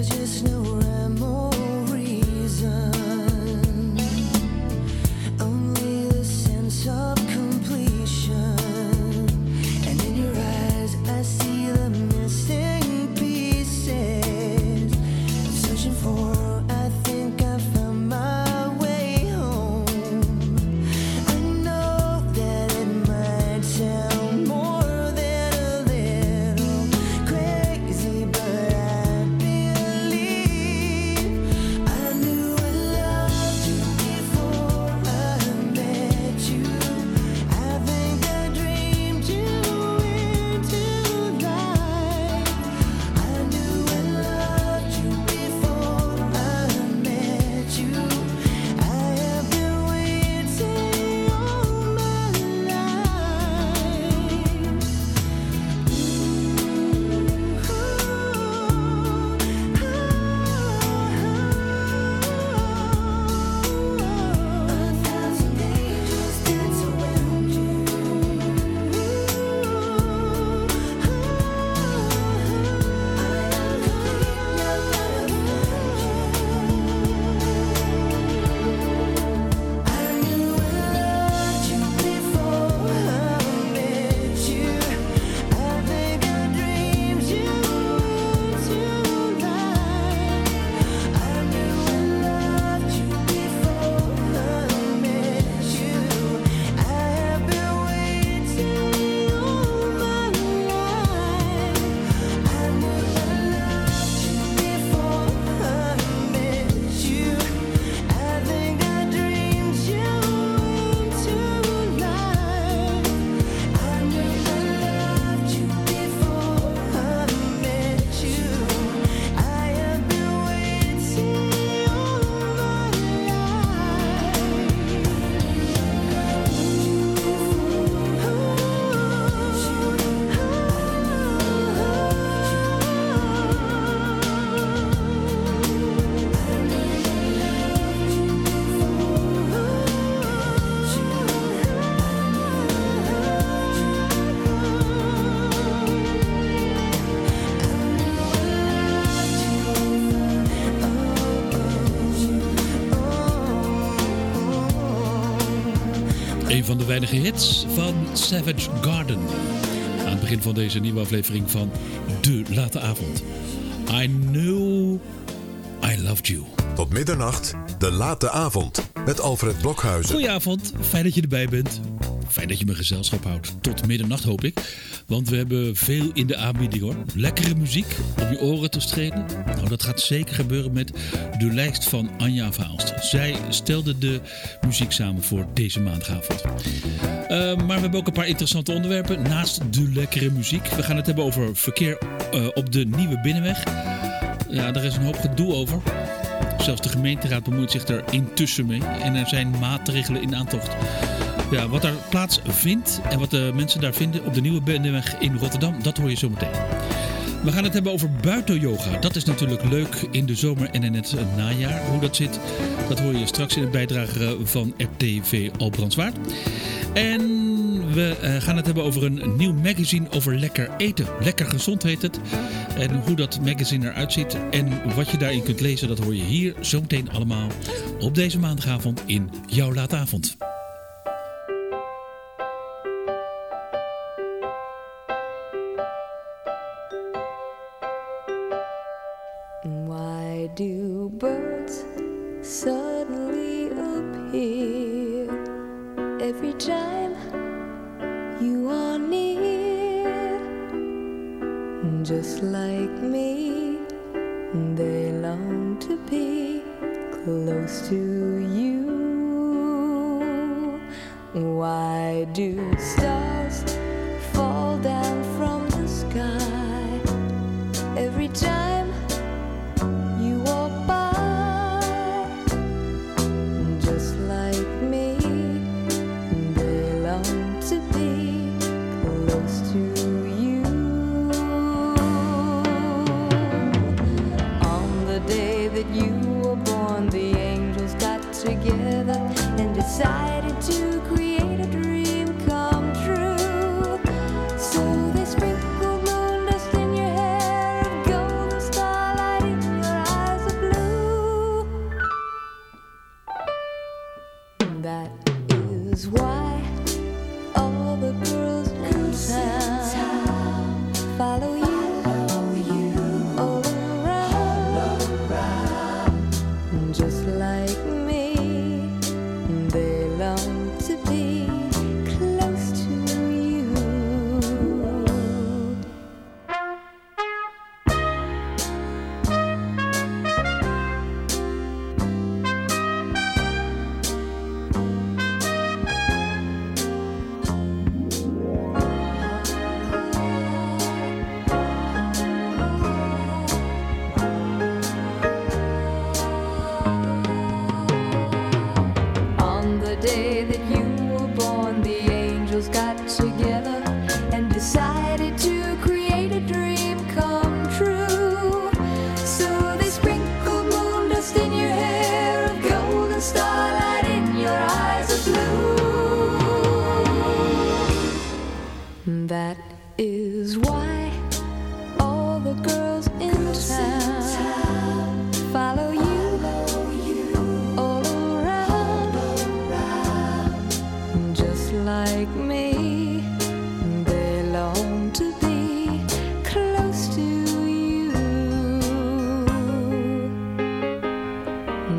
Een van de weinige hits van Savage Garden. Aan het begin van deze nieuwe aflevering van De Late Avond. I Knew I Loved You. Tot middernacht, De Late Avond. Met Alfred Blokhuizen. Goedenavond, fijn dat je erbij bent. Fijn dat je me gezelschap houdt. Tot middernacht hoop ik. Want we hebben veel in de aanbieding hoor. Lekkere muziek om je oren te strelen. Nou, dat gaat zeker gebeuren met de lijst van Anja van Aalst. Zij stelde de muziek samen voor deze maandagavond. Maar we hebben ook een paar interessante onderwerpen naast de lekkere muziek. We gaan het hebben over verkeer op de Nieuwe Binnenweg. Ja, daar is een hoop gedoe over. Zelfs de gemeenteraad bemoeit zich er intussen mee. En er zijn maatregelen in aantocht. Ja, wat daar plaatsvindt en wat de mensen daar vinden op de Nieuwe Binnenweg in Rotterdam, dat hoor je zo meteen. We gaan het hebben over buitenyoga. Dat is natuurlijk leuk in de zomer en in het najaar. Hoe dat zit, dat hoor je straks in het bijdrage van RTV Albrandswaard. En we gaan het hebben over een nieuw magazine over lekker eten. Lekker gezond heet het. En hoe dat magazine eruit ziet en wat je daarin kunt lezen, dat hoor je hier zo meteen allemaal op deze maandagavond in Jouw Laatavond. Why do birds suddenly appear every time you are near? Just like me, they long to be close to you. Why do stars fall down from the sky every time you walk by? Just like me, they long to be close to you. On the day that you were born, the angels got together and decided to create a dream come true. So they sprinkled moon dust in your hair and golden starlight in your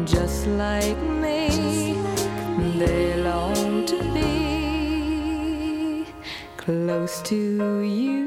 just like me. They long to be close to you.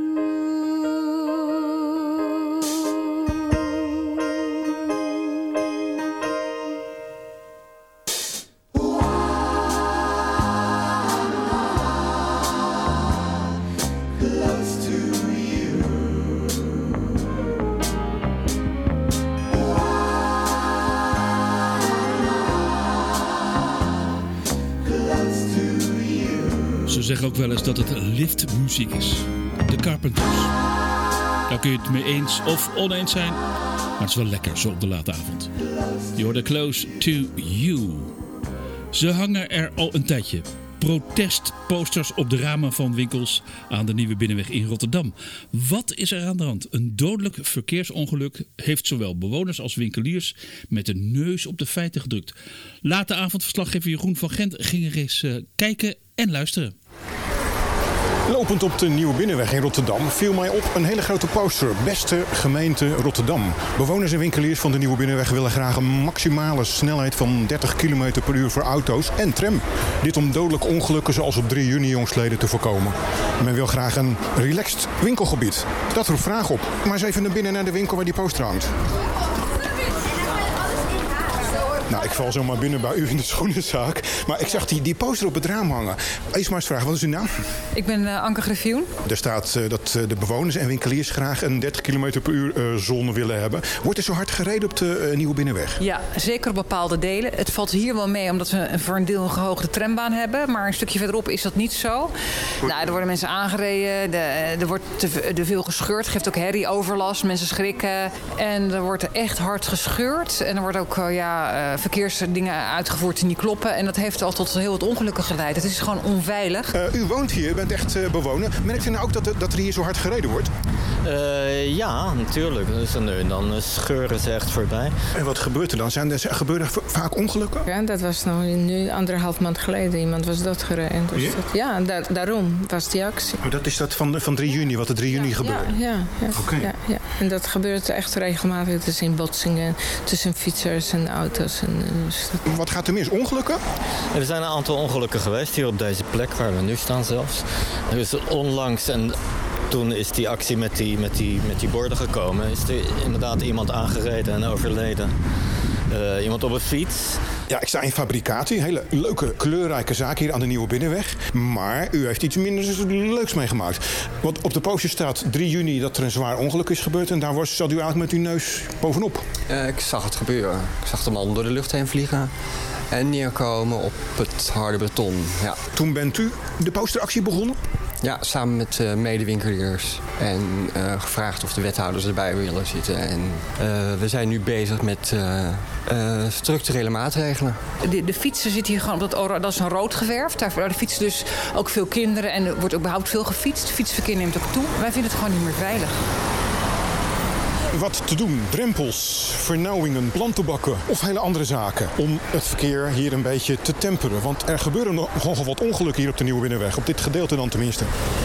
Ze zeggen ook wel eens dat het liftmuziek is. De Carpenters. Daar kun je het mee eens of oneens zijn. Maar het is wel lekker zo op de late avond. Je hoort Close to You. Ze hangen er al een tijdje. Protestposters op de ramen van winkels aan de Nieuwe Binnenweg in Rotterdam. Wat is er aan de hand? Een dodelijk verkeersongeluk heeft zowel bewoners als winkeliers met de neus op de feiten gedrukt. Late avondverslaggever Jeroen van Gent ging er eens kijken en luisteren. Lopend op de Nieuwe Binnenweg in Rotterdam viel mij op een hele grote poster. Beste gemeente Rotterdam. Bewoners en winkeliers van de Nieuwe Binnenweg willen graag een maximale snelheid van 30 km per uur voor auto's en tram. Dit om dodelijke ongelukken zoals op 3 juni jongstleden te voorkomen. Men wil graag een relaxed winkelgebied. Dat roept vragen op. Maar eens even naar binnen naar de winkel waar die poster hangt. Nou, ik val zomaar binnen bij u in de schoenenzaak. Maar ik zag die poster op het raam hangen. Eerst maar eens vragen, wat is uw naam? Ik ben Anke Griffioen. Er staat dat de bewoners en winkeliers graag een 30 km per uur zone willen hebben. Wordt er zo hard gereden op de Nieuwe Binnenweg? Ja, zeker op bepaalde delen. Het valt hier wel mee omdat we voor een deel een gehoogde trambaan hebben. Maar een stukje verderop is dat niet zo. Nou, er worden mensen aangereden. Er wordt te veel gescheurd. Geeft ook herrie, overlast. Mensen schrikken. En er wordt echt hard gescheurd. En er wordt ook verkeersdingen uitgevoerd die niet kloppen. En dat heeft al tot heel wat ongelukken geleid. Het is gewoon onveilig. U woont hier, bent echt bewoner. Merkt u nou ook dat er hier zo hard gereden wordt? Ja, natuurlijk. Dus dan scheuren ze echt voorbij. En wat gebeurt er dan? Gebeuren er vaak ongelukken? Ja, dat was nu 1,5 maand geleden. Iemand was doodgereden. Dus daarom was die actie. Maar dat is dat van 3 juni, wat er 3 juni gebeurde? Ja. Okay. Ja. En dat gebeurt echt regelmatig. Het is in botsingen tussen fietsers en auto's. Wat gaat er mis? Ongelukken? Er zijn een aantal ongelukken geweest hier op deze plek waar we nu staan zelfs. Er is onlangs en toen is die actie met die borden gekomen. Is er inderdaad iemand aangereden en overleden. Iemand op een fiets. Ja, ik sta in Fabricatie. Hele leuke, kleurrijke zaak hier aan de Nieuwe Binnenweg. Maar u heeft iets minder leuks meegemaakt. Want op de poster staat 3 juni dat er een zwaar ongeluk is gebeurd. En daar zat u eigenlijk met uw neus bovenop. Ik zag het gebeuren. Ik zag de man door de lucht heen vliegen. En neerkomen op het harde beton. Ja. Toen bent u de posteractie begonnen? Ja, samen met medewinkeliers. En gevraagd of de wethouders erbij willen zitten. En we zijn nu bezig met structurele maatregelen. De fietsen zitten hier gewoon op dat is een rood geverfd. Daar fietsen dus ook veel kinderen en er wordt ook überhaupt veel gefietst. Het fietsverkeer neemt ook toe. Wij vinden het gewoon niet meer veilig. Wat te doen? Drempels, vernauwingen, plantenbakken of hele andere zaken om het verkeer hier een beetje te temperen. Want er gebeuren nogal wat ongelukken hier op de Nieuwe Binnenweg. Op dit gedeelte dan tenminste.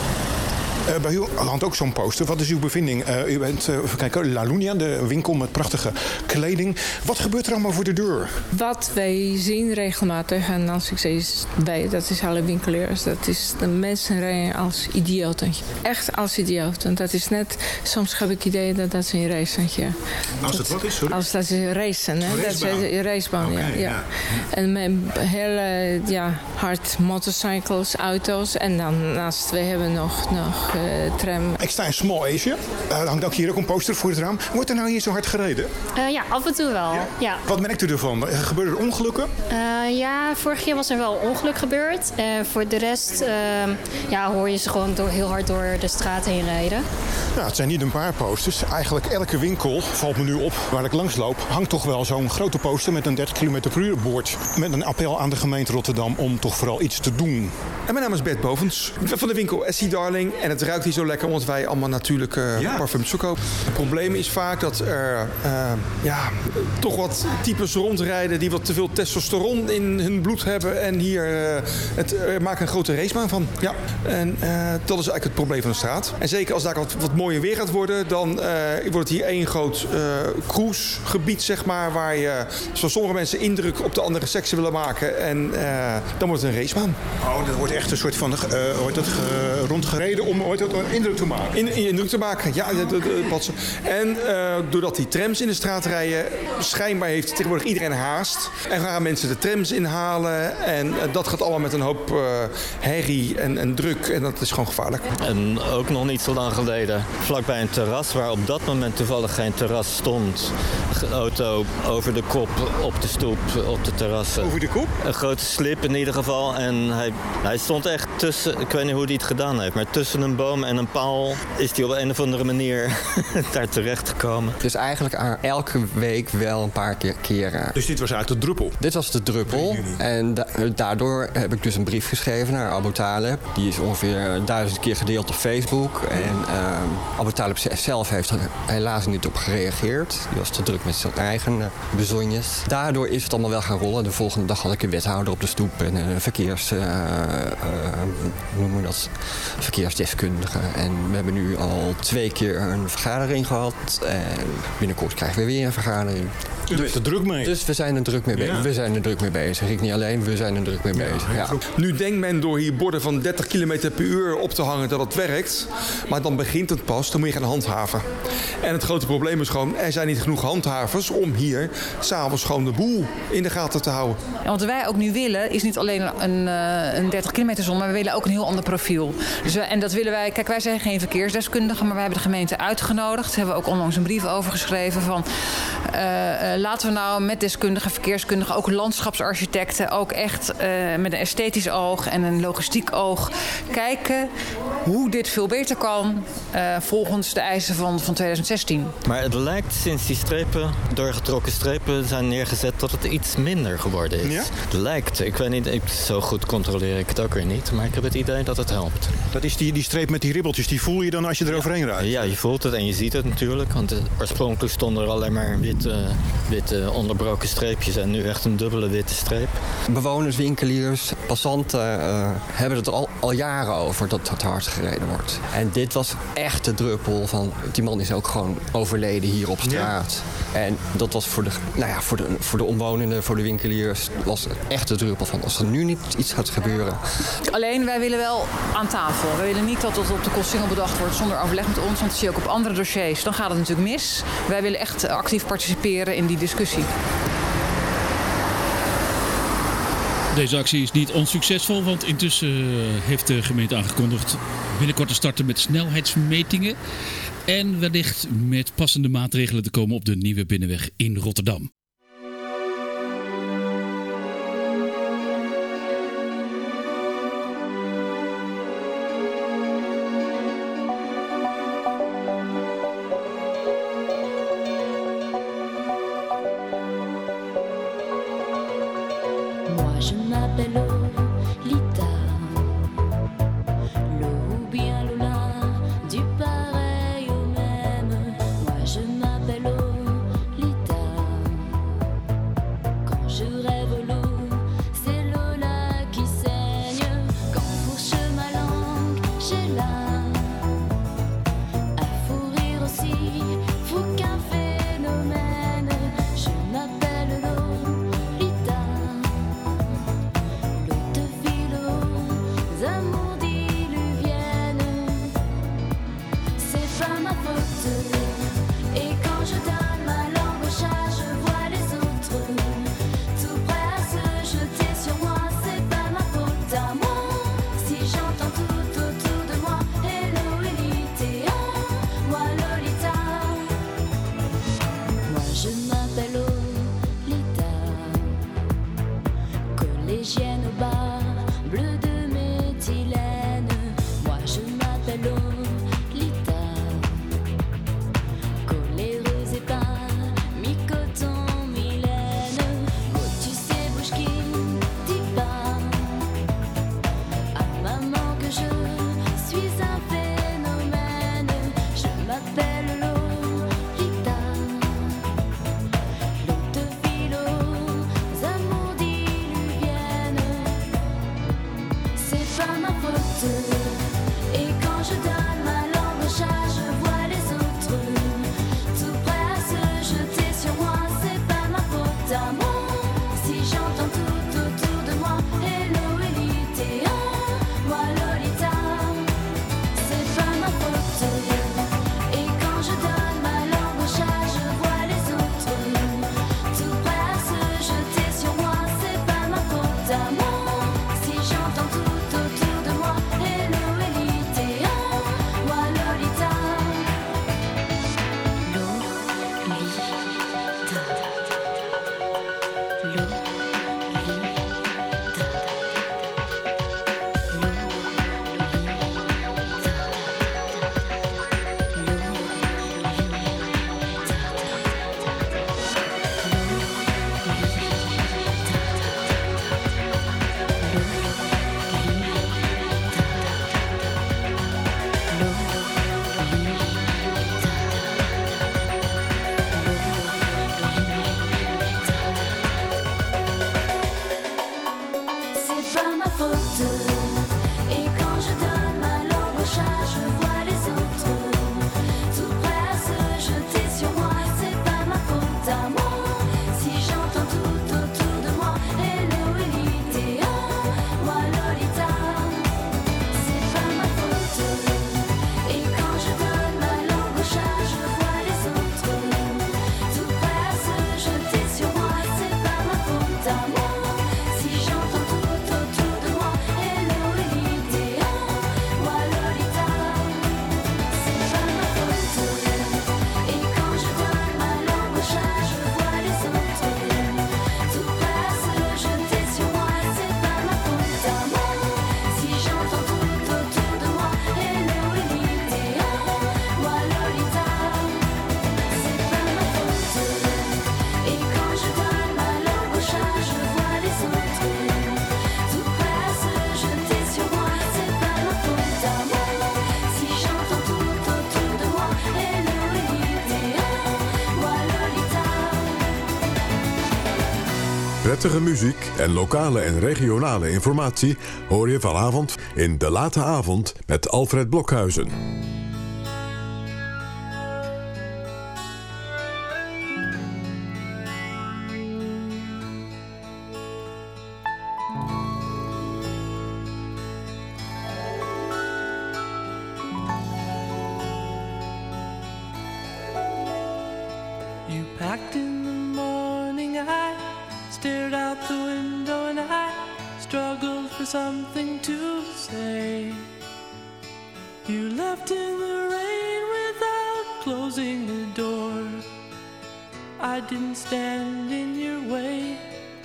Bij u hangt ook zo'n poster. Wat is uw bevinding? U bent, even kijken, La Lunia, de winkel met prachtige kleding. Wat gebeurt er allemaal voor de deur? Wat wij zien regelmatig, en als ik zeg wij, dat is alle winkeliers, dat is de mensen rijden als idioten. Echt als idioten. Dat is net, soms heb ik het idee dat is een racentje. Als het wat is, sorry? Als dat is racen, hè? Dat is een racebaan, okay, ja. En met hele hard motorcycles, auto's. En dan naast we hebben nog tram. Ik sta in Small Asia. Hangt ook hier ook een poster voor het raam. Wordt er nou hier zo hard gereden? Ja, af en toe wel. Ja. Wat merkt u ervan? Gebeuren er ongelukken? Ja, vorig jaar was er wel een ongeluk gebeurd. Voor de rest hoor je ze gewoon heel hard door de straat heen rijden. Ja, het zijn niet een paar posters. Eigenlijk elke winkel, valt me nu op, waar ik langs loop, hangt toch wel zo'n grote poster met een 30 km per uur bord. Met een appel aan de gemeente Rotterdam om toch vooral iets te doen. En mijn naam is Bert Bovens van de winkel Sea Darling. En het ruikt hier zo lekker omdat wij allemaal natuurlijke parfums verkopen. Het probleem is vaak dat er toch wat types rondrijden die wat te veel testosteron in hun bloed hebben. En hier maken een grote racebaan van. Ja. En dat is eigenlijk het probleem van de straat. En zeker als daar wat mooier weer gaat worden, dan wordt het hier één groot cruisegebied, zeg maar, waar je, zoals sommige mensen, indruk op de andere seksen willen maken. En dan wordt het een racebaan. Oh, dat wordt echt een soort van rondgereden om indruk te maken. Indruk te maken, ja. Patsen. En doordat die trams in de straat rijden, schijnbaar heeft tegenwoordig iedereen haast. En gaan mensen de trams inhalen. En dat gaat allemaal met een hoop herrie en druk. En dat is gewoon gevaarlijk. En ook nog niet zo lang geleden, vlakbij een terras waar op dat moment toevallig geen terras stond. Een auto over de kop op de stoep, op de terrassen. Over de kop? Een grote slip in ieder geval. En hij stond echt tussen, ik weet niet hoe hij het gedaan heeft, maar tussen een boom en een paal is hij op een of andere manier daar terecht gekomen. Dus eigenlijk elke week wel een paar keer. Dus dit was eigenlijk de druppel? Dit was de druppel. En daardoor heb ik dus een brief geschreven naar Abu Taleb. Die is ongeveer 1000 keer gedeeld op Facebook. En Abu Taleb zelf heeft er helaas niet op gereageerd. Die was te druk met zijn eigen bezonjes. Daardoor is het allemaal wel gaan rollen. De volgende dag had ik een wethouder op de stoep en een verkeersdeskundige. En we hebben nu al 2 keer een vergadering gehad. En binnenkort krijgen we weer een vergadering. U bent er druk mee. Dus we zijn er druk mee bezig. We zijn er druk mee bezig. Ik niet alleen, we zijn er druk mee bezig. Ja. Nu denkt men door hier borden van 30 km per uur op te hangen dat het werkt. Maar dan begint het pas, dan moet je gaan handhaven. En het grote probleem is gewoon, er zijn niet genoeg handhavers om hier s'avonds gewoon de boel in de gaten te houden. En wat wij ook nu willen, is niet alleen een 30 kilometer zone, maar we willen ook een heel ander profiel. Dus en dat willen wij, kijk, wij zijn geen verkeersdeskundigen, maar wij hebben de gemeente uitgenodigd. Daar hebben we ook onlangs een brief over geschreven van laten we nou met deskundigen, verkeerskundigen, ook landschapsarchitecten, ook echt met een esthetisch oog en een logistiek oog kijken hoe dit veel beter kan volgens de eisen van 2016. Maar het lijkt sinds die doorgetrokken strepen zijn neergezet, dat het iets minder geworden is. Ja? Het lijkt. Ik weet niet, zo goed controleer ik het ook weer niet, maar ik heb het idee dat het helpt. Dat is die streep met die ribbeltjes, die voel je dan als je er overheen rijdt? Ja, je voelt het en je ziet het natuurlijk, want oorspronkelijk stonden er alleen maar witte onderbroken streepjes en nu echt een dubbele witte streep. Bewoners, winkeliers, passanten hebben het al jaren over dat het hard gereden wordt. En dit was echt de druppel van, die man is ook gewoon overleden hier op straat. Ja. En dat was voor de omwonenden, voor de winkeliers, was echt de druppel van, als er nu niet iets gaat gebeuren. Alleen wij willen wel aan tafel. We willen niet dat het op de kostsingel bedacht wordt zonder overleg met ons, want dat zie je ook op andere dossiers. Dan gaat het natuurlijk mis. Wij willen echt actief participeren in die discussie. Deze actie is niet onsuccesvol, want intussen heeft de gemeente aangekondigd binnenkort te starten met snelheidsmetingen en wellicht met passende maatregelen te komen op de nieuwe binnenweg in Rotterdam. Je m'appelle Lolita, Lo ou bien Lola, du pareil au même. Moi je m'appelle Lolita. Quand je rêve l'eau, c'est Lola qui saigne. Quand fourche ma langue, j'ai là. À fou rire aussi, fou qu'un phénomène. Je m'appelle Lolita. L'eau de philo faute. Et quand je donne ma langue au chat, je vois les autres tout prêts à se jeter sur moi. C'est pas ma faute à moi. Si j'entends tout autour de moi, hello Elite, moi Lolita, c'est pas ma faute. Et quand je donne ma langue au chat, je vois les autres tout prêts à se jeter sur moi. C'est pas ma faute à moi. Si j'entends tout autour de moi, hello Elite, moi Lolita, c'est pas ma faute. Et quand je donne ma langue au chat, je vois les autres tout prêts à se jeter sur moi. C'est pas ma faute à moi. Si j'entends tout autour de moi, hello Elite, moi Lolita, c'est pas ma faute. Et quand je donne ma langue au chat, je vois les autres tout prêts à se jeter sur moi. C'est pas ma faute à moi. Si j'entends tout autour de moi, hello Elite, moi Lolita. Prettige muziek en lokale en regionale informatie hoor je vanavond in De Late Avond met Alfred Blokhuizen. You packed in the morning, I stared out the window and I struggled for something to say. You left in the rain without closing the door. I didn't stand in your way.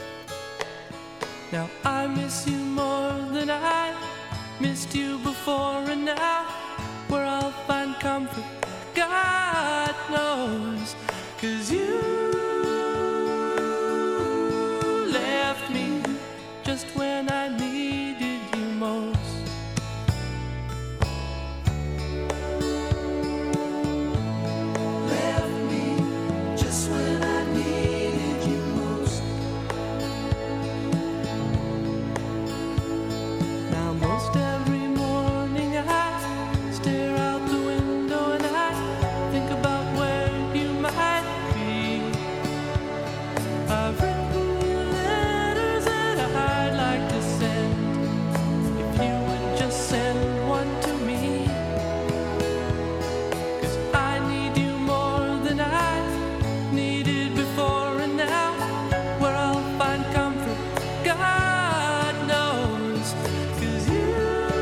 Now I miss you more than I missed you before, and now where I'll find comfort, God knows. 'Cause you left me just when I needed you most. Left me just when I needed you most. Now most every morning I stare out the window and I think about where you might be. I've written you letters that I'd like to send, if you would just send one to me. 'Cause I need you more than I needed before, and now where I'll find comfort, God knows. 'Cause you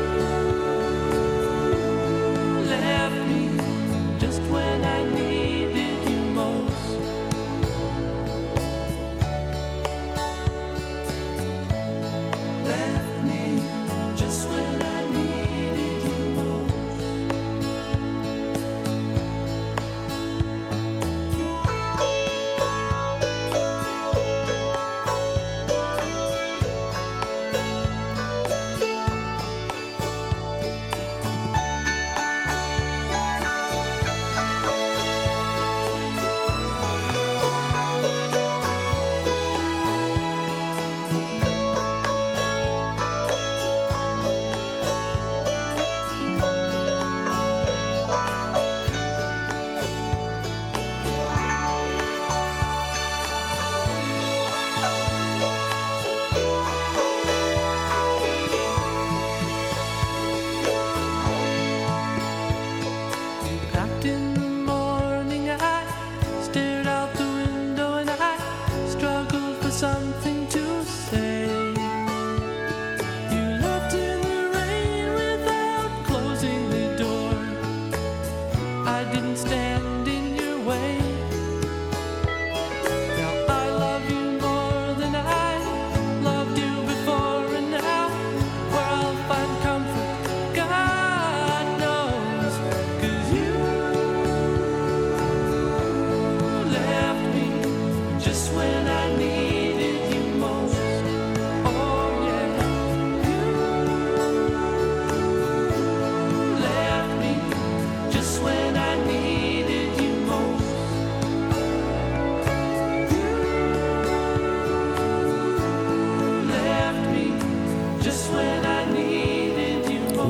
left me just when I needed you most.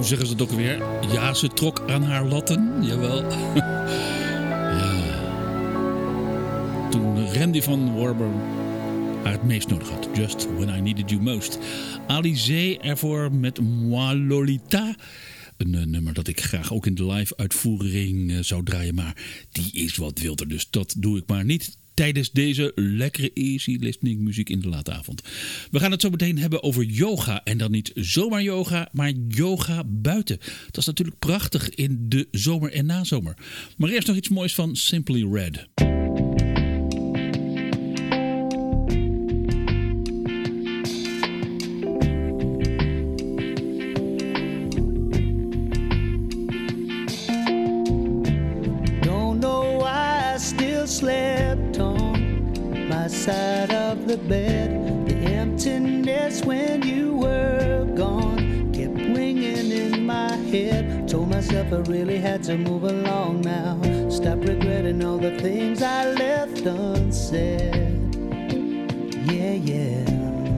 zeggen ze het ook weer? Ja, ze trok aan haar latten. Jawel. Ja. Toen Randy van Warburg haar het meest nodig had. Just When I Needed You Most. Alizé ervoor met Moi Lolita. Een nummer dat ik graag ook in de live uitvoering zou draaien. Maar die is wat wilder, dus dat doe ik maar niet tijdens deze lekkere easy listening muziek in de late avond. We gaan het zo meteen hebben over yoga. En dan niet zomaar yoga, maar yoga buiten. Dat is natuurlijk prachtig in de zomer en nazomer. Maar eerst nog iets moois van Simply Red. Slept on my side of the bed. The emptiness when you were gone kept ringing in my head. Told myself I really had to move along now. Stop regretting all the things I left unsaid. Yeah, yeah.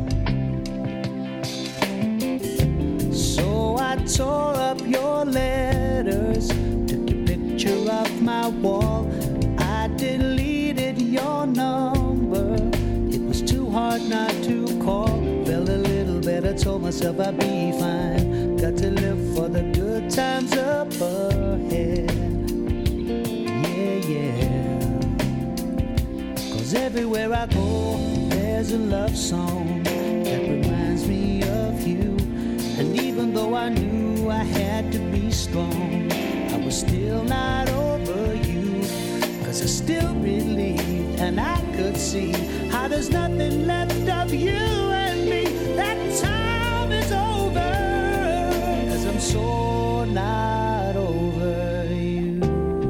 So I tore up your letters, took your picture off my wall. I deleted your number. It was too hard not to call. Felt a little better, told myself I'd be fine. Got to live for the good times up ahead. Yeah, yeah. 'Cause everywhere I go, there's a love song that reminds me of you. And even though I knew I had to be strong, I was still not over you. 'Cause I still believed and I could see how there's nothing left of you and me. That time is over, 'cause I'm so not over you.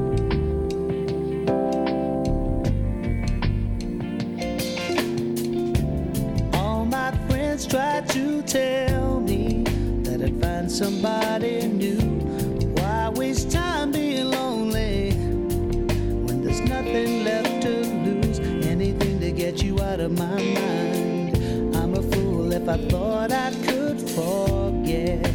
All my friends tried to tell me that I'd find somebody new. Why waste time being lonely? There's nothing left to lose, anything to get you out of my mind. I'm a fool if I thought I could forget.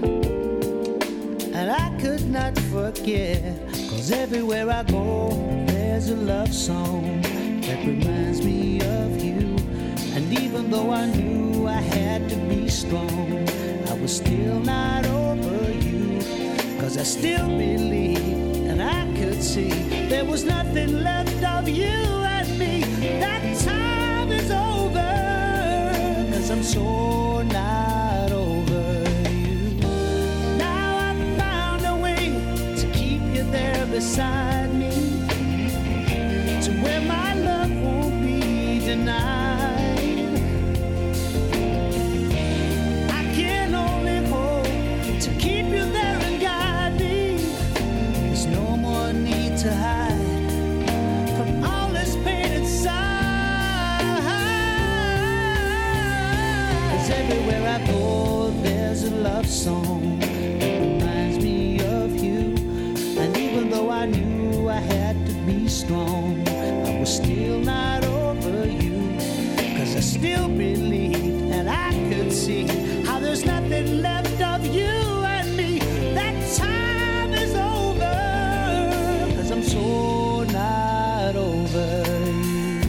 And I could not forget, 'cause everywhere I go, there's a love song that reminds me of you. And even though I knew I had to be strong, I was still not over you. 'Cause I still believe and I could see there was nothing left of you and me. That time is over, 'cause I'm so not over you. Now I've found a way to keep you there beside me, to where my love won't be denied. I can only hope to keep you there and guide me. There's no more need to hide from all this pain inside. 'Cause everywhere I go, there's a love song that reminds me of you. And even though I knew I had to be strong, I was still not over you. 'Cause I still believed and I could see how there's nothing left of you and me. That time is over, 'cause I'm so not over you.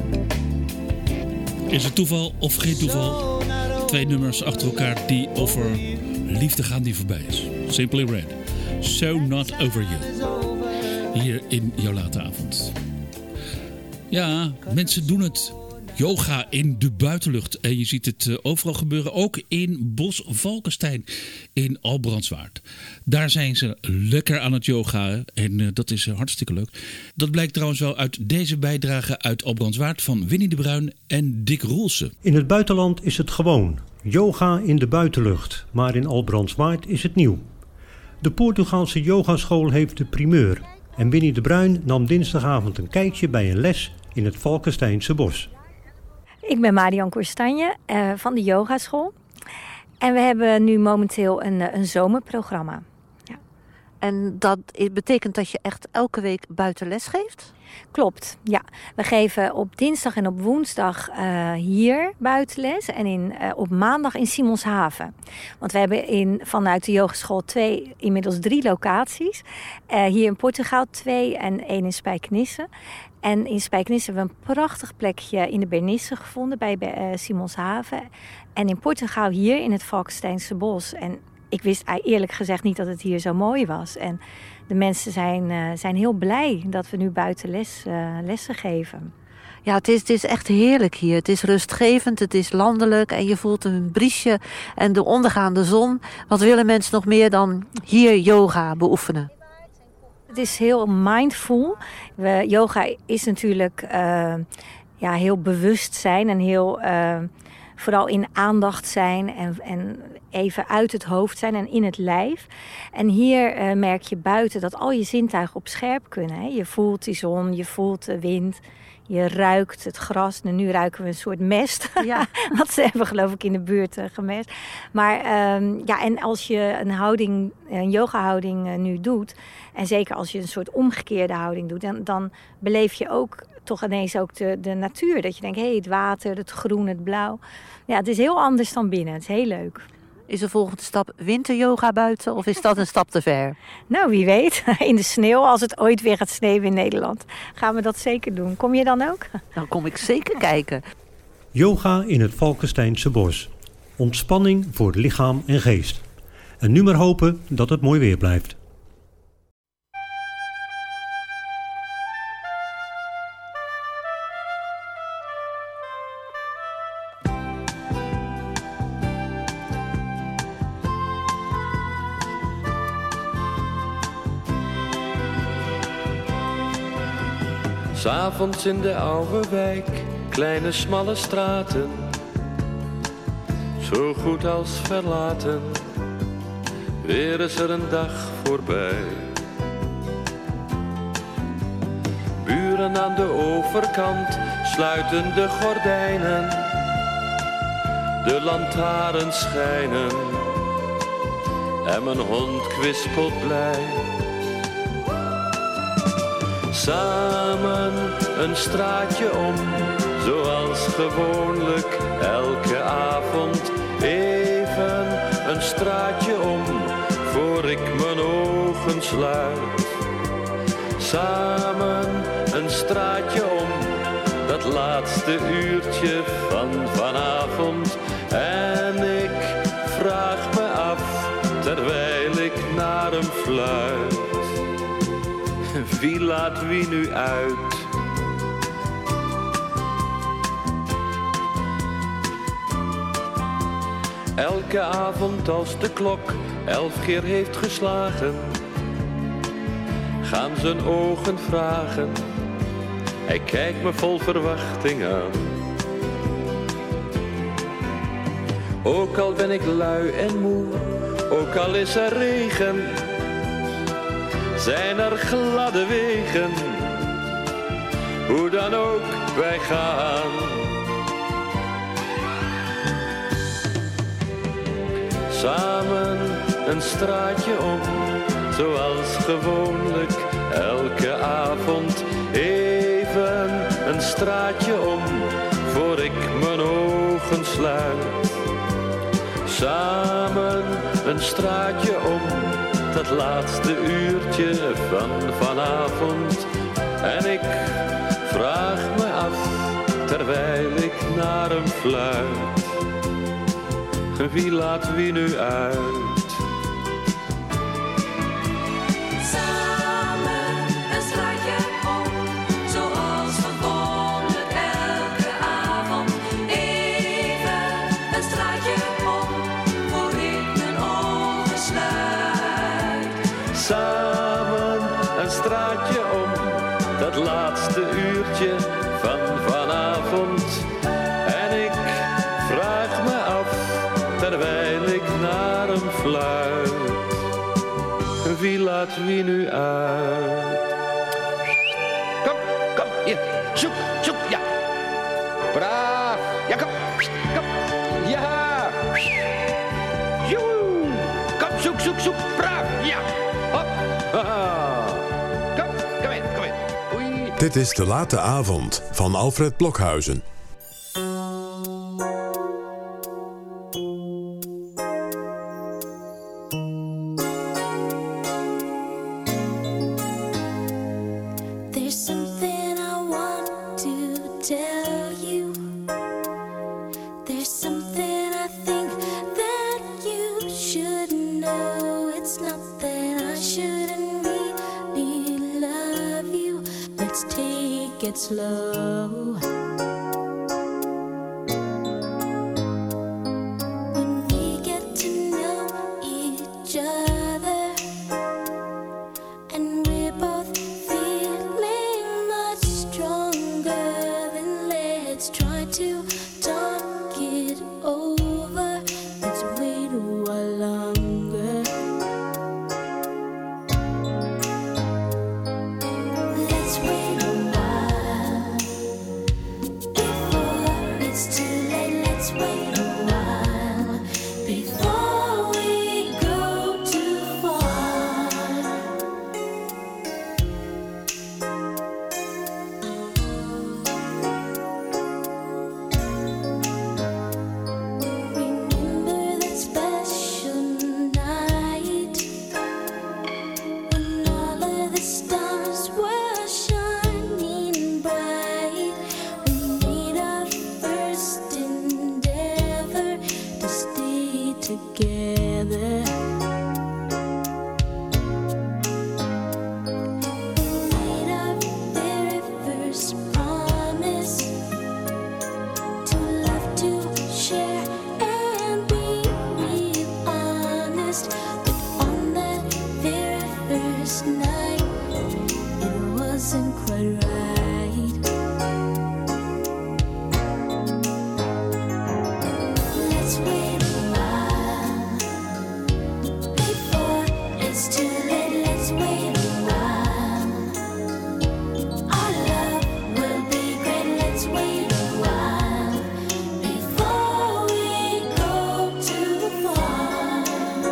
Is het toeval of geen toeval? 2 nummers achter elkaar die over liefde gaan die voorbij is. Simply Red. So Not Over You. Hier in jouw late avond. Ja, mensen doen het. Yoga in de buitenlucht. En je ziet het overal gebeuren. Ook in Bos Valkenstein in Albrandswaard. Daar zijn ze lekker aan het yoga. En dat is hartstikke leuk. Dat blijkt trouwens wel uit deze bijdrage uit Albrandswaard van Winnie de Bruin en Dick Roelsen. In het buitenland is het gewoon. Yoga in de buitenlucht. Maar in Albrandswaard is het nieuw. De Portugaalse yogaschool heeft de primeur. En Winnie de Bruin nam dinsdagavond een kijkje bij een les in het Valkensteinse bos. Ik ben Marian Korstanje van de yogaschool. En we hebben nu momenteel een zomerprogramma. Ja. En dat betekent dat je echt elke week buiten les geeft? Klopt, ja. We geven op dinsdag en op woensdag hier buitenles en op maandag in Simonshaven. Want we hebben vanuit de Yogaschool inmiddels 3 locaties. Hier in Portugal 2 en 1 in Spijkenisse. En in Spijkenisse hebben we een prachtig plekje in de Bernisse gevonden bij Simonshaven. En in Portugal hier in het Valkensteinse bos. En ik wist eerlijk gezegd niet dat het hier zo mooi was. En de mensen zijn heel blij dat we nu buiten lessen geven. Ja, het is echt heerlijk hier. Het is rustgevend, het is landelijk en je voelt een briesje en de ondergaande zon. Wat willen mensen nog meer dan hier yoga beoefenen? Het is heel mindful. Yoga is natuurlijk heel bewust zijn en heel vooral in aandacht zijn en even uit het hoofd zijn en in het lijf. En hier merk je buiten dat al je zintuigen op scherp kunnen. Hè? Je voelt die zon, je voelt de wind, je ruikt het gras. En nu ruiken we een soort mest. Ja. Wat ze hebben geloof ik in de buurt gemest. Maar en als je een yoga-houding nu doet, en zeker als je een soort omgekeerde houding doet, dan beleef je ook toch ineens ook de natuur. Dat je denkt, het water, het groen, het blauw. Ja, het is heel anders dan binnen. Het is heel leuk. Is de volgende stap winteryoga buiten of is dat een stap te ver? Nou, wie weet. In de sneeuw, als het ooit weer gaat sneeuwen in Nederland, gaan we dat zeker doen. Kom je dan ook? Dan kom ik zeker kijken. Yoga in het Valkensteinse bos. Ontspanning voor lichaam en geest. En nu maar hopen dat het mooi weer blijft. S'avonds in de oude wijk, kleine smalle straten, zo goed als verlaten, weer is er een dag voorbij. Buren aan de overkant sluiten de gordijnen, de lantaarns schijnen en mijn hond kwispelt blij. Samen een straatje om, zoals gewoonlijk elke avond. Even een straatje om, voor ik mijn ogen sluit. Samen een straatje om, dat laatste uurtje van vanavond. En ik vraag me af, terwijl ik naar hem fluit. Wie laat wie nu uit? Elke avond als de klok 11 keer heeft geslagen, gaan zijn ogen vragen. Hij kijkt me vol verwachting aan. Ook al ben ik lui en moe, ook al is er regen, zijn er gladde wegen, hoe dan ook wij gaan. Samen een straatje om, zoals gewoonlijk elke avond. Even een straatje om, voor ik mijn ogen sluit. Samen een straatje om, dat laatste uurtje van vanavond. En ik vraag me af, terwijl ik naar hem fluit. Wie laat wie nu uit? Samen een straatje om, zoals gewoonlijk elke avond. Even een straatje om, voor ik mijn ogen sluit. Samen een straatje om, dat laatste uurtje van vanavond. En ik vraag me af, terwijl ik naar hem fluit. Wie laat wie nu uit? Kom, hier, zoek, ja. Braaf, ja, kom, ja. Joe, kom, zoek, braaf, ja. Hop, Kom in. Oei. Dit is De Late Avond van Alfred Blokhuizen. There's something I want to tell you. There's something I think that you should know. It's not that I shouldn't really love you. Let's take it slow. When we get to know each other and we're both feeling much stronger, then let's try to talk it over. Let's wait a while longer. Let's wait a while before it's too late. Let's wait a while before we go too far. Remember that special night when all of the stars were shining bright. We made our first endeavor to stay together. We made our very first promise to love, to share, and be real honest. But on that very first night, it wasn't quite right. Let's wait a while before it's too late. Let's wait a while. Our love will be great. Let's wait a while before we go too far.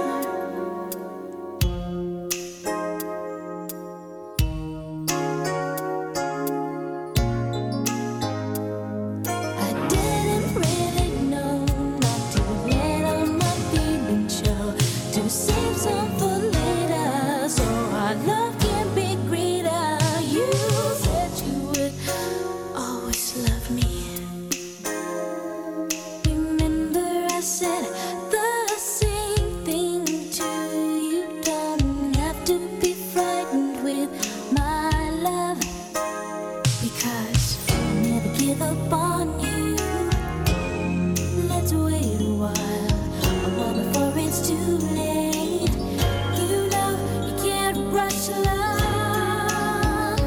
I didn't really know not to let all my feelings show, to save some for later, so our love can be greater. You said you would always love me. Remember I said the same thing to you. Don't have to be frightened with my love, because I'll never give up on you. Let's wait a while before it's too late. You know you can't rush love.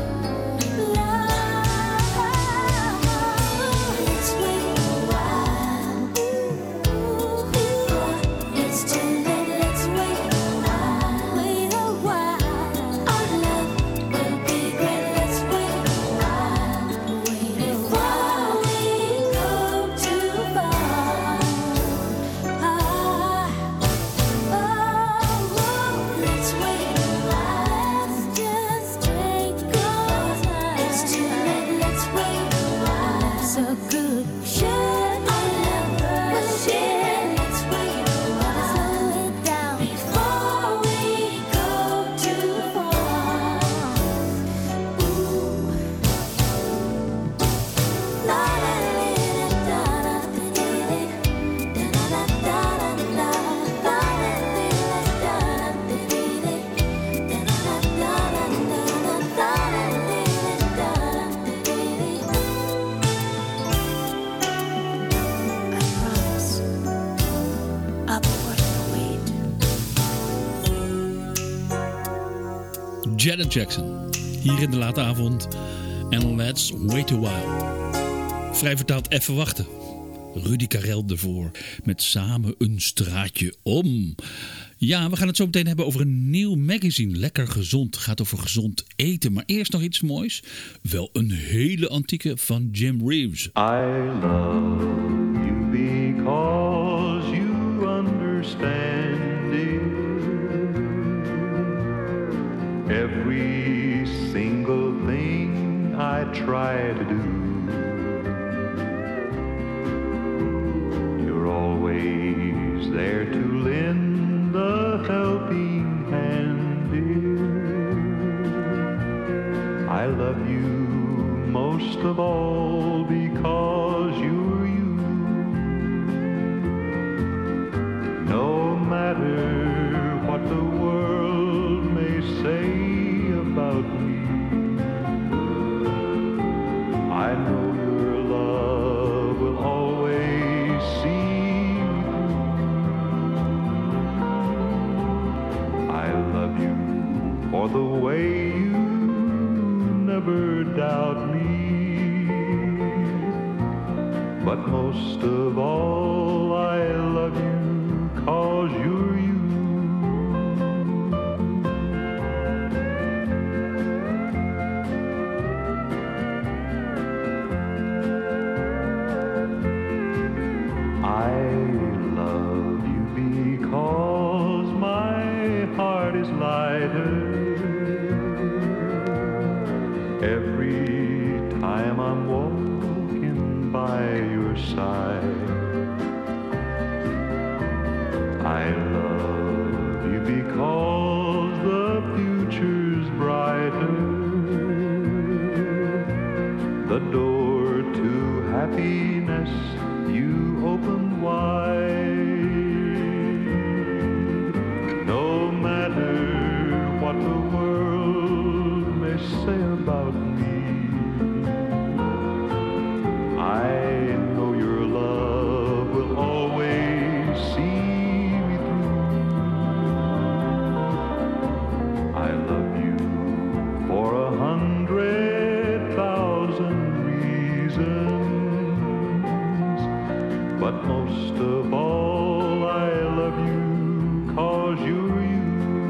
Let's wait a while before it's too late. Let's wait a while. Wait a while. Our love will be great. Let's wait a while. Wait before we go too far. Let's wait a while. Let's just take our time. It's too late. Let's wait a while. So good. Should I never share? Let's wait a while. Slow it down before we go too far. Ooh. La la la da da da da da da da da da. Janet Jackson, hier in De Late Avond. En Let's Wait a While. Vrij vertaald even wachten. Rudy Karel ervoor met Samen een straatje om. Ja, we gaan het zo meteen hebben over een nieuw magazine. Lekker gezond. Het gaat over gezond eten. Maar eerst nog iets moois. Wel een hele antieke van Jim Reeves. I love you because you understand it. But most of all, I love you 'cause you're you. I love you because my heart is lighter every time I'm walking by your side. I love you because the future's brighter. The door to happiness you open wide. No matter what the world may say about me, I know your love will always see me through. I love you for 100,000 reasons, but most of all I love you 'cause you're you.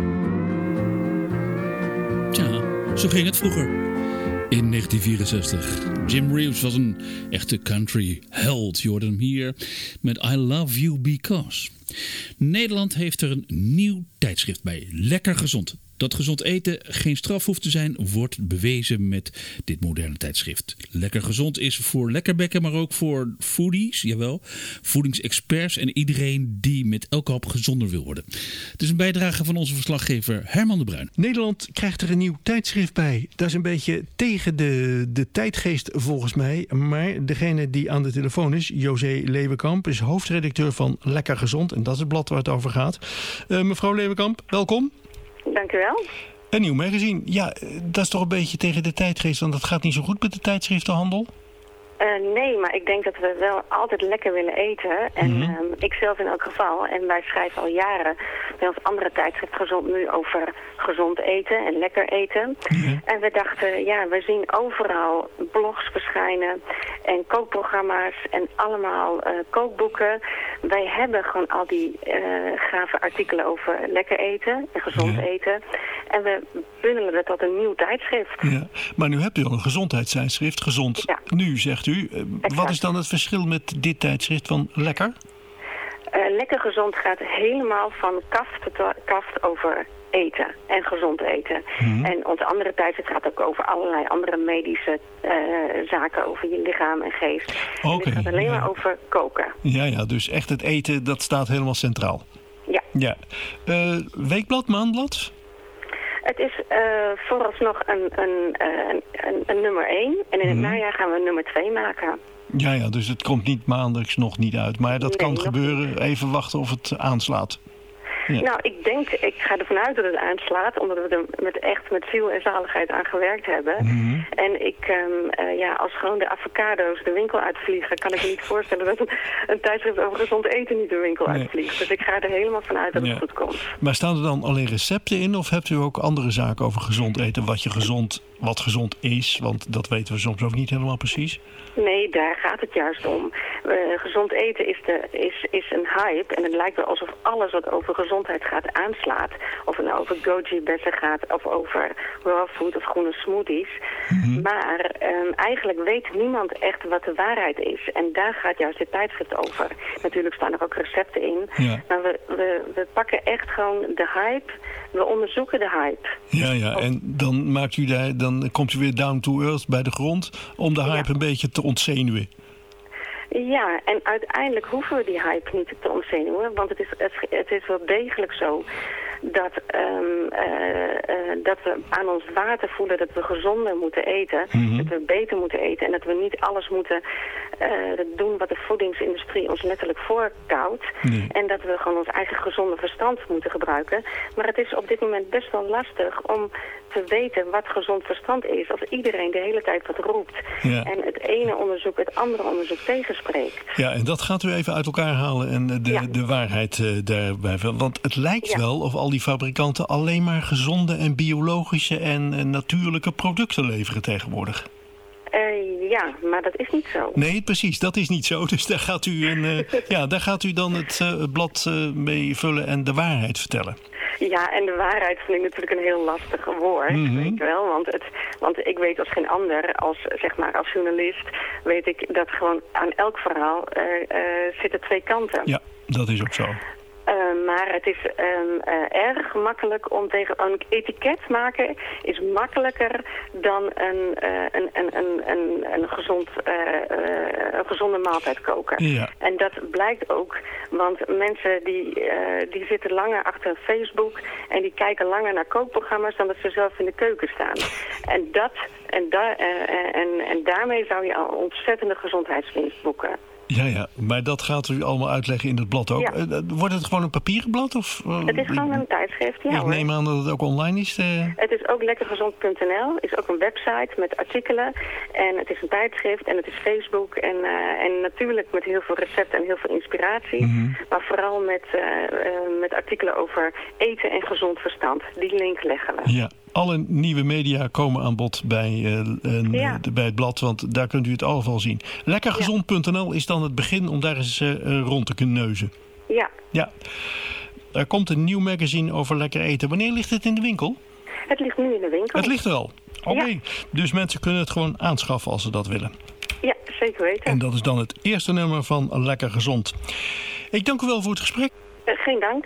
Tja, zo ging het vroeger. In 1964. Jim Reeves was een echte country held. Je hoorde hem hier met I Love You Because. Nederland heeft er een nieuw tijdschrift bij. Lekker Gezond. Dat gezond eten geen straf hoeft te zijn, wordt bewezen met dit moderne tijdschrift. Lekker Gezond is voor lekkerbekken, maar ook voor foodies, jawel, voedingsexperts en iedereen die met elke hap gezonder wil worden. Het is een bijdrage van onze verslaggever Herman de Bruin. Nederland krijgt er een nieuw tijdschrift bij. Dat is een beetje tegen de tijdgeest volgens mij. Maar degene die aan de telefoon is, José Leeuwenkamp, is hoofdredacteur van Lekker Gezond. En dat is het blad waar het over gaat. Mevrouw Leeuwenkamp, welkom. Dank u wel. Een nieuw magazine. Ja, dat is toch een beetje tegen de tijdgeest, want dat gaat niet zo goed met de tijdschriftenhandel? Nee, maar ik denk dat we wel altijd lekker willen eten. En ik zelf in elk geval. En wij schrijven al jaren bij ons andere tijdschrift Gezond nu over gezond eten en lekker eten. En we dachten, ja, we zien overal blogs verschijnen en kookprogramma's en allemaal kookboeken. Wij hebben gewoon al die gave artikelen over lekker eten en gezond eten. En we bundelen het tot een nieuw tijdschrift. Ja, maar nu hebt u al een gezondheidstijdschrift, Gezond Nu, zegt u. Wat is dan het verschil met dit tijdschrift van Lekker? Lekker Gezond gaat helemaal van kaft tot kaft over eten en gezond eten. En onze andere tijdschrift gaat ook over allerlei andere medische zaken over je lichaam en geest. En het gaat alleen maar over koken. Ja, dus echt het eten, dat staat helemaal centraal. Ja. Weekblad, maandblad? Het is vooralsnog een nummer 1. En in het najaar gaan we een nummer 2 maken. Ja, dus het komt niet maandelijks nog niet uit. Maar dat kan gebeuren. Niet. Even wachten of het aanslaat. Ja. Nou, ik ga ervan uit dat het aanslaat, omdat we er met ziel en zaligheid aan gewerkt hebben. En als gewoon de avocado's de winkel uitvliegen, kan ik me niet voorstellen dat een tijdschrift over gezond eten niet de winkel uitvliegt. Dus ik ga er helemaal van uit dat het goed komt. Maar staan er dan alleen recepten in, of hebt u ook andere zaken over gezond eten, wat gezond is? Want dat weten we soms ook niet helemaal precies. Nee, daar gaat het juist om. Gezond eten is een hype en het lijkt wel alsof alles wat over gezondheid gaat aanslaat. Of het nou over goji-bessen gaat of over raw food of groene smoothies. Maar eigenlijk weet niemand echt wat de waarheid is. En daar gaat juist dit tijdschrift over. Natuurlijk staan er ook recepten in. Ja. Maar we pakken echt gewoon de hype. We onderzoeken de hype. Ja, en dan komt u weer down to earth bij de grond om de hype een beetje te ontzenuwen. Ja, en uiteindelijk hoeven we die hype niet te ontzenuwen, want het is wel degelijk zo dat we aan ons water voelen dat we gezonder moeten eten, dat we beter moeten eten en dat we niet alles moeten doen wat de voedingsindustrie ons letterlijk voorkoudt. En dat we gewoon ons eigen gezonde verstand moeten gebruiken. Maar het is op dit moment best wel lastig om te weten wat gezond verstand is als iedereen de hele tijd wat roept. Ja. En het ene onderzoek het andere onderzoek tegenspreekt. Ja, en dat gaat u even uit elkaar halen en de waarheid daarbij. Want het lijkt wel of al die fabrikanten alleen maar gezonde en biologische en natuurlijke producten leveren tegenwoordig. Ja, maar dat is niet zo. Nee, precies, dat is niet zo. Dus daar gaat u dan het blad mee vullen en de waarheid vertellen. Ja, en de waarheid vind ik natuurlijk een heel lastig woord, weet je wel. Want ik weet als geen ander, als journalist, weet ik dat gewoon aan elk verhaal zitten twee kanten. Ja, dat is ook zo. Maar het is erg makkelijk om tegen een etiket maken is makkelijker dan een gezonde maaltijd koken. Ja. En dat blijkt ook, want mensen die zitten langer achter Facebook en die kijken langer naar kookprogramma's dan dat ze zelf in de keuken staan. En daarmee zou je al ontzettende gezondheidswinst boeken. Ja, maar dat gaat u allemaal uitleggen in het blad ook. Ja. Wordt het gewoon een papieren blad? Of, het is gewoon een tijdschrift, ja. Ik neem aan dat het ook online is. Het is ook lekkergezond.nl, is ook een website met artikelen. En het is een tijdschrift en het is Facebook. En natuurlijk met heel veel recepten en heel veel inspiratie. Mm-hmm. Maar vooral met artikelen over eten en gezond verstand. Die link leggen we. Ja. Alle nieuwe media komen aan bod bij het blad, want daar kunt u het allemaal zien. Lekkergezond.nl is dan het begin om daar eens rond te kunnen neuzen. Ja. Er komt een nieuw magazine over lekker eten. Wanneer ligt het in de winkel? Het ligt nu in de winkel. Het ligt er al? Oké. Ja. Dus mensen kunnen het gewoon aanschaffen als ze dat willen. Ja, zeker weten. En dat is dan het eerste nummer van Lekker Gezond. Ik dank u wel voor het gesprek. Geen dank.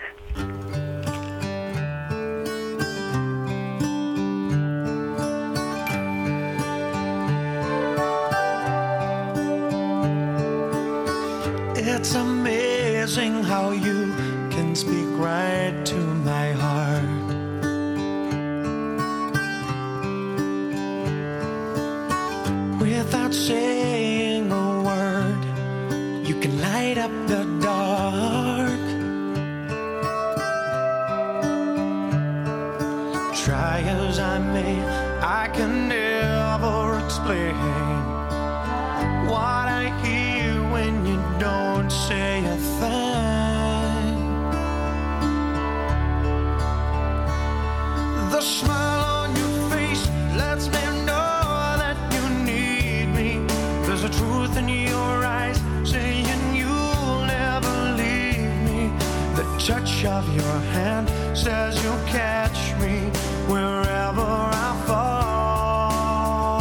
It's amazing how you can speak right to my heart. Without saying a word, you can light up the dark. Try as I may, I can never explain what I hear when you don't say a thing. The smile on your face lets me know that you need me. There's a truth in your eyes saying you'll never leave me. The touch of your hand says you'll catch me wherever I fall.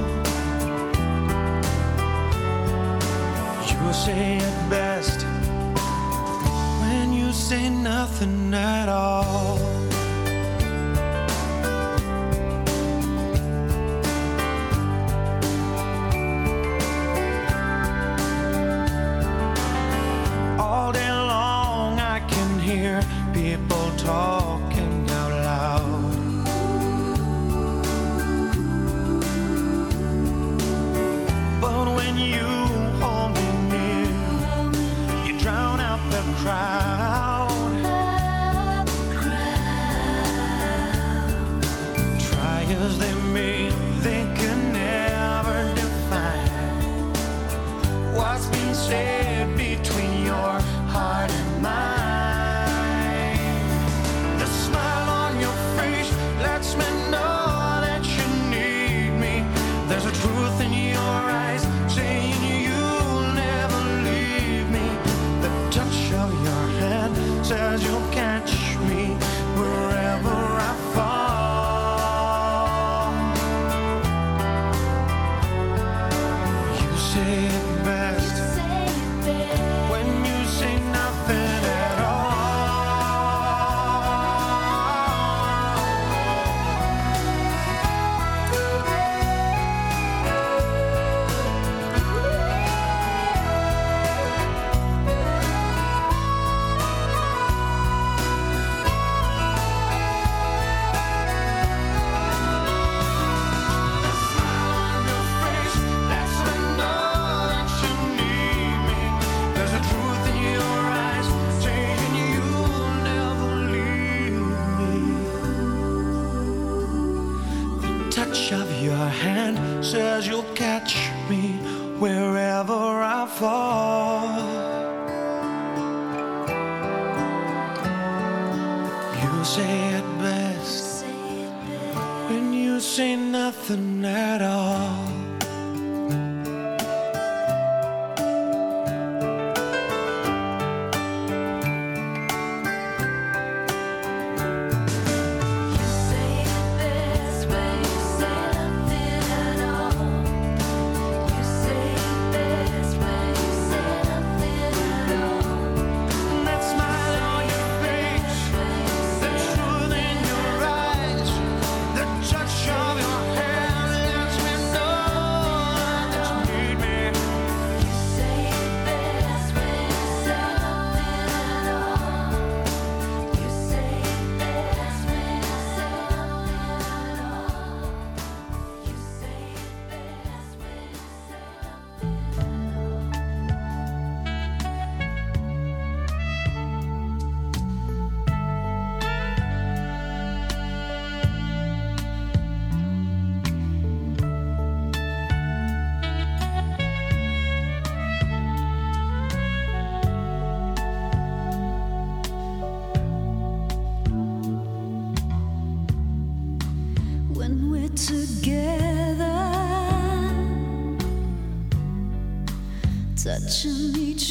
You say it best when you say nothing at all. All day long I can hear people talking out loud. But when you hold me near, you drown out the crowd. Try as they may, they can never define what's been said between your heart and mine. The smile on your face lets me know that you need me. There's a truth in your eyes saying you'll never leave me. The touch of your hand says you'll catch me wherever I fall. You say it best when you say nothing at all. There's a truth in your eyes saying you'll never leave me. The touch of your hand says you'll catch me wherever I fall. You say it best when you say nothing at all.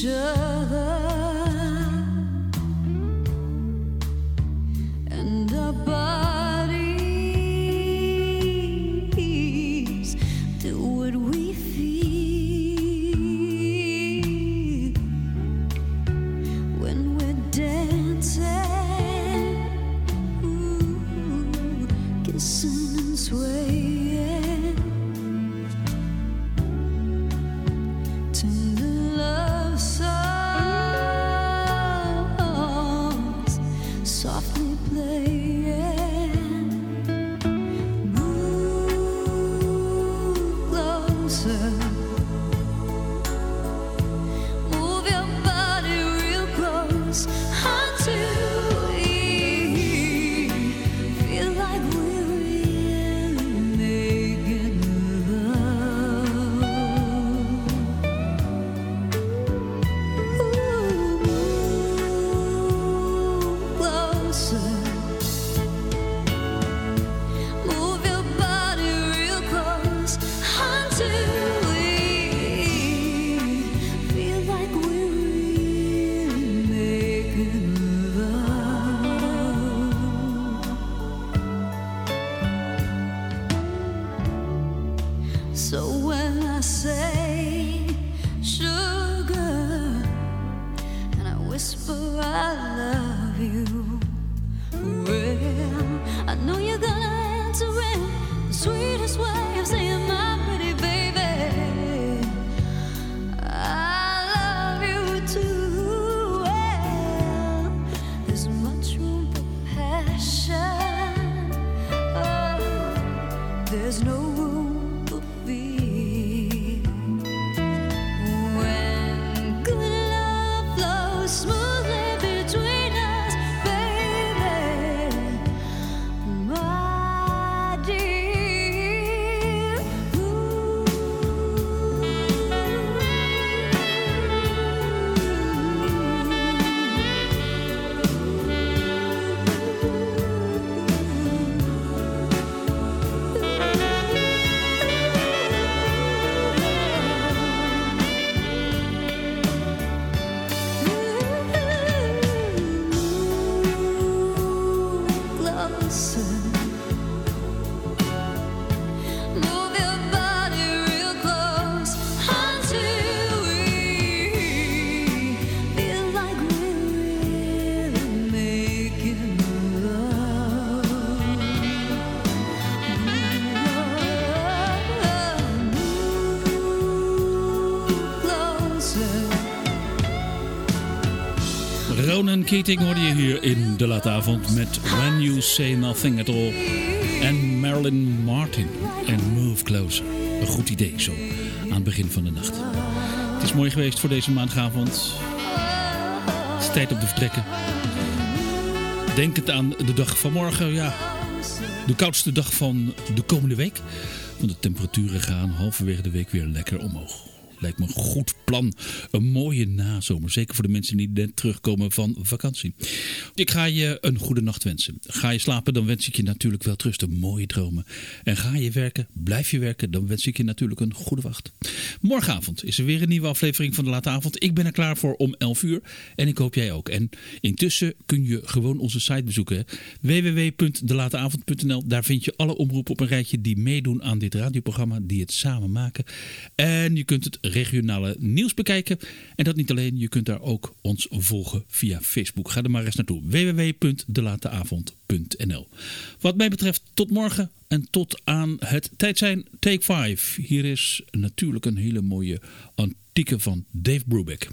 each other, and our bodies do what we feel when we're dancing, kissing and swaying to the love songs softly playing. Move closer, move your body real close until we feel like we're really making love. Move closer, move your body real close until we feel like we're really making love. So when I say sugar and I whisper I love you, well, I know you're gonna answer in the sweetest way of saying, my pretty baby, I love you too. Well, there's much room for passion. Oh, there's no room for fear. When good love flows smoothly between us, baby, my dear. Closer, move your body real close until we feel like we're really making love. Move closer. Ronan Keating hoorde je hier in De Late Avond met When You Say Nothing At All. En Marilyn Martin en Move Closer. Een goed idee zo aan het begin van de nacht. Het is mooi geweest voor deze maandagavond. Het is tijd om te vertrekken. Denk het aan de dag van morgen. Ja, de koudste dag van de komende week. Want de temperaturen gaan halverwege de week weer lekker omhoog. Lijkt me een goed plan. Een mooie nazomer. Zeker voor de mensen die net terugkomen van vakantie. Ik ga je een goede nacht wensen. Ga je slapen, dan wens ik je natuurlijk wel rust. Mooie dromen. En ga je werken, blijf je werken, dan wens ik je natuurlijk een goede wacht. Morgenavond is er weer een nieuwe aflevering van De Late Avond. Ik ben er klaar voor om 11 uur. En ik hoop jij ook. En intussen kun je gewoon onze site bezoeken. www.delateavond.nl. Daar vind je alle omroepen op een rijtje die meedoen aan dit radioprogramma. Die het samen maken. En je kunt het regionale nieuws bekijken. En dat niet alleen, je kunt daar ook ons volgen via Facebook. Ga er maar eens naartoe. www.delateavond.nl. Wat mij betreft tot morgen en tot aan het tijd zijn Take 5. Hier is natuurlijk een hele mooie antieke van Dave Brubeck.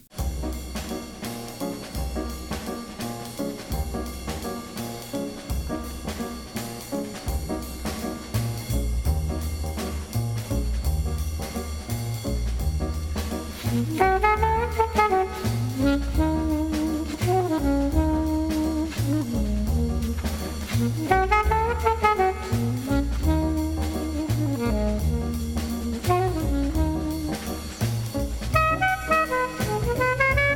Thank you.